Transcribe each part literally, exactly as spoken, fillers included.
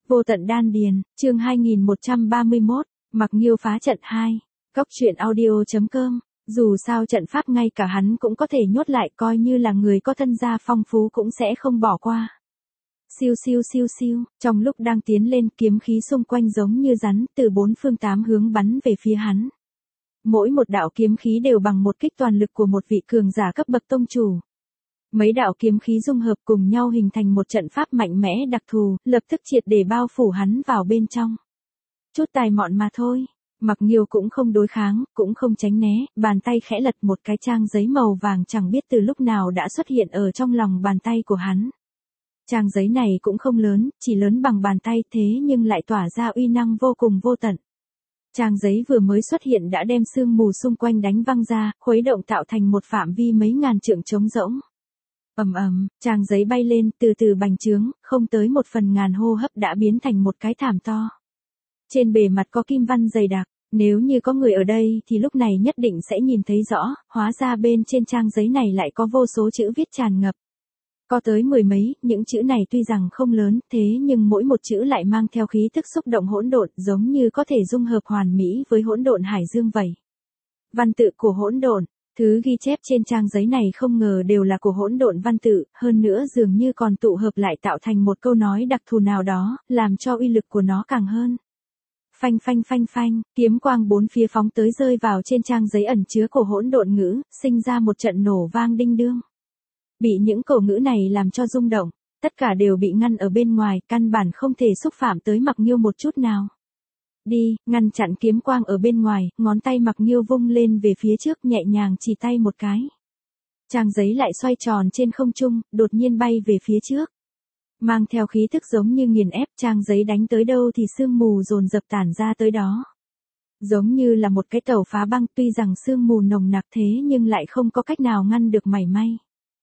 Vô tận đan điền, chương hai nghìn một trăm ba mươi mốt, Mặc Nghiêu phá trận hai. Cốc truyện audio.com. Dù sao trận pháp ngay cả hắn cũng có thể nhốt lại, coi như là người có thân gia phong phú cũng sẽ không bỏ qua. Siêu siêu siêu siêu, trong lúc đang tiến lên, kiếm khí xung quanh giống như rắn từ bốn phương tám hướng bắn về phía hắn. Mỗi một đạo kiếm khí đều bằng một kích toàn lực của một vị cường giả cấp bậc tông chủ. Mấy đạo kiếm khí dung hợp cùng nhau hình thành một trận pháp mạnh mẽ đặc thù, lập tức triệt để bao phủ hắn vào bên trong. Chút tài mọn mà thôi. Mặc Nghiêu cũng không đối kháng, cũng không tránh né, bàn tay khẽ lật một cái trang giấy màu vàng chẳng biết từ lúc nào đã xuất hiện ở trong lòng bàn tay của hắn. Trang giấy này cũng không lớn, chỉ lớn bằng bàn tay thế nhưng lại tỏa ra uy năng vô cùng vô tận. Trang giấy vừa mới xuất hiện đã đem sương mù xung quanh đánh văng ra, khuấy động tạo thành một phạm vi mấy ngàn trượng trống rỗng. Ầm ầm, trang giấy bay lên, từ từ bành trướng, không tới một phần ngàn hô hấp đã biến thành một cái thảm to. Trên bề mặt có kim văn dày đặc, nếu như có người ở đây thì lúc này nhất định sẽ nhìn thấy rõ, hóa ra bên trên trang giấy này lại có vô số chữ viết tràn ngập. Có tới mười mấy, những chữ này tuy rằng không lớn, thế nhưng mỗi một chữ lại mang theo khí tức xúc động hỗn độn, giống như có thể dung hợp hoàn mỹ với hỗn độn hải dương vậy. Văn tự của hỗn độn. Thứ ghi chép trên trang giấy này không ngờ đều là của hỗn độn văn tự, hơn nữa dường như còn tụ hợp lại tạo thành một câu nói đặc thù nào đó, làm cho uy lực của nó càng hơn. Phanh phanh phanh phanh, kiếm quang bốn phía phóng tới rơi vào trên trang giấy ẩn chứa cổ hỗn độn ngữ, sinh ra một trận nổ vang đinh đương. Bị những cổ ngữ này làm cho rung động, tất cả đều bị ngăn ở bên ngoài, căn bản không thể xúc phạm tới Mặc Nghiêu một chút nào. Đi, ngăn chặn kiếm quang ở bên ngoài, ngón tay Mặc Nghiêu vung lên về phía trước nhẹ nhàng chỉ tay một cái. Trang giấy lại xoay tròn trên không trung, đột nhiên bay về phía trước. Mang theo khí thức giống như nghiền ép, trang giấy đánh tới đâu thì sương mù dồn dập tản ra tới đó. Giống như là một cái tàu phá băng, tuy rằng sương mù nồng nặc thế nhưng lại không có cách nào ngăn được mảy may.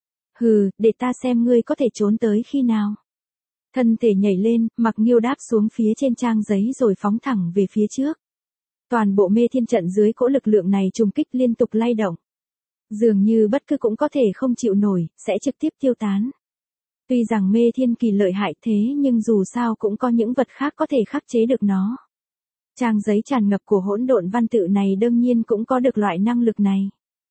Hừ, để ta xem ngươi có thể trốn tới khi nào. Thân thể nhảy lên, Mặc Nghiêu đáp xuống phía trên trang giấy rồi phóng thẳng về phía trước. Toàn bộ mê thiên trận dưới cỗ lực lượng này trùng kích liên tục lay động. Dường như bất cứ cũng có thể không chịu nổi, sẽ trực tiếp tiêu tán. Tuy rằng mê thiên kỳ lợi hại thế nhưng dù sao cũng có những vật khác có thể khắc chế được nó. Trang giấy tràn ngập của hỗn độn văn tự này đương nhiên cũng có được loại năng lực này.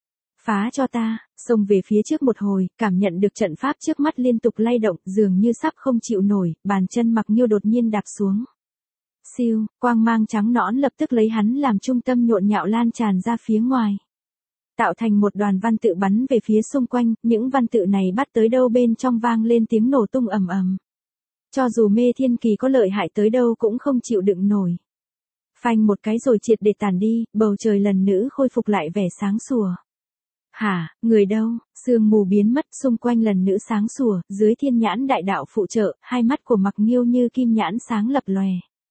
Phá cho ta, xông về phía trước một hồi, cảm nhận được trận pháp trước mắt liên tục lay động, dường như sắp không chịu nổi, bàn chân Mặc Nghiêu đột nhiên đạp xuống. Siêu, quang mang trắng nõn lập tức lấy hắn làm trung tâm nhộn nhạo lan tràn ra phía ngoài. Tạo thành một đoàn văn tự bắn về phía xung quanh, những văn tự này bắt tới đâu bên trong vang lên tiếng nổ tung ầm ầm. Cho dù mê thiên kỳ có lợi hại tới đâu cũng không chịu đựng nổi. Phanh một cái rồi triệt để tàn đi, bầu trời lần nữa khôi phục lại vẻ sáng sủa. Hả, người đâu? Sương mù biến mất, xung quanh lần nữa sáng sủa, dưới thiên nhãn đại đạo phụ trợ, hai mắt của Mặc Nghiêu như kim nhãn sáng lập lòe.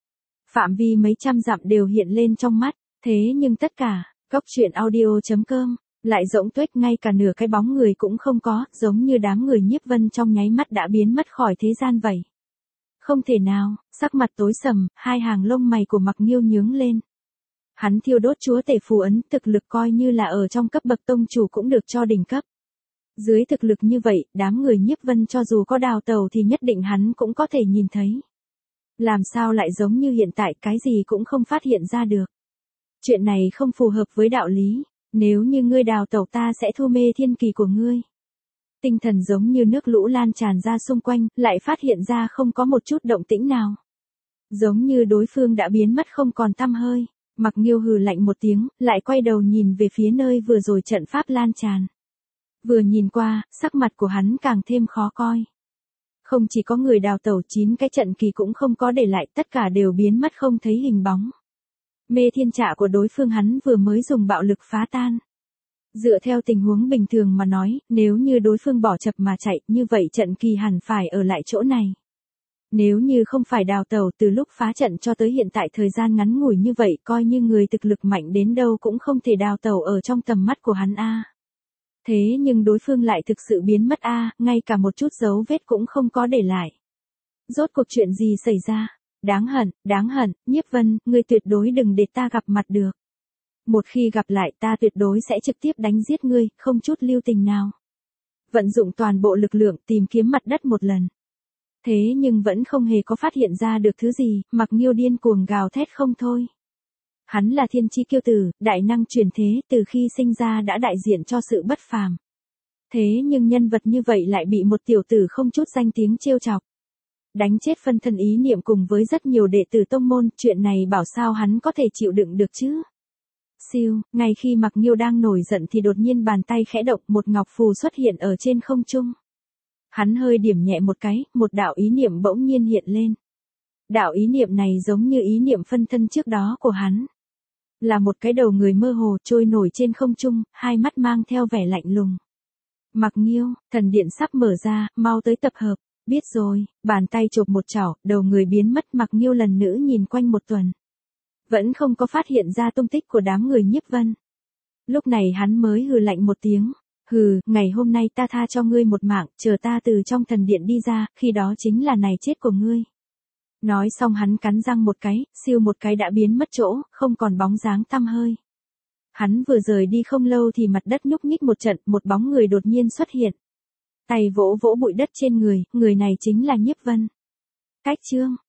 Phạm vi mấy trăm dặm đều hiện lên trong mắt, thế nhưng tất cả, cốc truyện audio.com, lại rỗng tuếch, ngay cả nửa cái bóng người cũng không có, giống như đám người Nhiếp Vân trong nháy mắt đã biến mất khỏi thế gian vậy. Không thể nào, sắc mặt tối sầm, hai hàng lông mày của Mặc Nghiêu nhướng lên. Hắn thiêu đốt chúa tể phù ấn, thực lực coi như là ở trong cấp bậc tông chủ cũng được cho đỉnh cấp. Dưới thực lực như vậy, đám người Nhiếp Vân cho dù có đào tẩu thì nhất định hắn cũng có thể nhìn thấy. Làm sao lại giống như hiện tại, cái gì cũng không phát hiện ra được. Chuyện này không phù hợp với đạo lý, nếu như ngươi đào tẩu ta sẽ thu mê thiên kỳ của ngươi. Tinh thần giống như nước lũ lan tràn ra xung quanh, lại phát hiện ra không có một chút động tĩnh nào. Giống như đối phương đã biến mất không còn tăm hơi. Mặc Nghiêu hừ lạnh một tiếng, lại quay đầu nhìn về phía nơi vừa rồi trận pháp lan tràn. Vừa nhìn qua, sắc mặt của hắn càng thêm khó coi. Không chỉ có người đào tẩu, chín cái trận kỳ cũng không có để lại, tất cả đều biến mất không thấy hình bóng. Mê thiên trạ của đối phương hắn vừa mới dùng bạo lực phá tan. Dựa theo tình huống bình thường mà nói, nếu như đối phương bỏ chập mà chạy, như vậy trận kỳ hẳn phải ở lại chỗ này. Nếu như không phải đào tẩu, từ lúc phá trận cho tới hiện tại thời gian ngắn ngủi như vậy, coi như người thực lực mạnh đến đâu cũng không thể đào tẩu ở trong tầm mắt của hắn a. Thế nhưng đối phương lại thực sự biến mất a, ngay cả một chút dấu vết cũng không có để lại. Rốt cuộc chuyện gì xảy ra? Đáng hận, đáng hận, Nhiếp Vân, ngươi tuyệt đối đừng để ta gặp mặt được. Một khi gặp lại ta tuyệt đối sẽ trực tiếp đánh giết ngươi, không chút lưu tình nào. Vận dụng toàn bộ lực lượng tìm kiếm mặt đất một lần. Thế nhưng vẫn không hề có phát hiện ra được thứ gì, Mạc Nghiêu điên cuồng gào thét không thôi. Hắn là thiên chi kiêu tử, đại năng truyền thế, từ khi sinh ra đã đại diện cho sự bất phàm. Thế nhưng nhân vật như vậy lại bị một tiểu tử không chút danh tiếng trêu chọc. Đánh chết phân thân ý niệm cùng với rất nhiều đệ tử tông môn, chuyện này bảo sao hắn có thể chịu đựng được chứ. Siêu, ngay khi Mạc Nghiêu đang nổi giận thì đột nhiên bàn tay khẽ động, một ngọc phù xuất hiện ở trên không trung. Hắn hơi điểm nhẹ một cái, một đạo ý niệm bỗng nhiên hiện lên. Đạo ý niệm này giống như ý niệm phân thân trước đó của hắn. Là một cái đầu người mơ hồ trôi nổi trên không trung, hai mắt mang theo vẻ lạnh lùng. Mạc Nghiêu, thần điện sắp mở ra, mau tới tập hợp. Biết rồi, bàn tay chộp một chảo, đầu người biến mất. Mạc Nghiêu lần nữa nhìn quanh một tuần. Vẫn không có phát hiện ra tung tích của đám người Nhiếp Vân. Lúc này hắn mới hừ lạnh một tiếng. Hừ, ngày hôm nay ta tha cho ngươi một mạng, chờ ta từ trong thần điện đi ra, khi đó chính là ngày chết của ngươi. Nói xong hắn cắn răng một cái, siêu một cái đã biến mất chỗ, không còn bóng dáng tăm hơi. Hắn vừa rời đi không lâu thì mặt đất nhúc nhích một trận, một bóng người đột nhiên xuất hiện. Tay vỗ vỗ bụi đất trên người, người này chính là Nhiếp Vân. Cách chương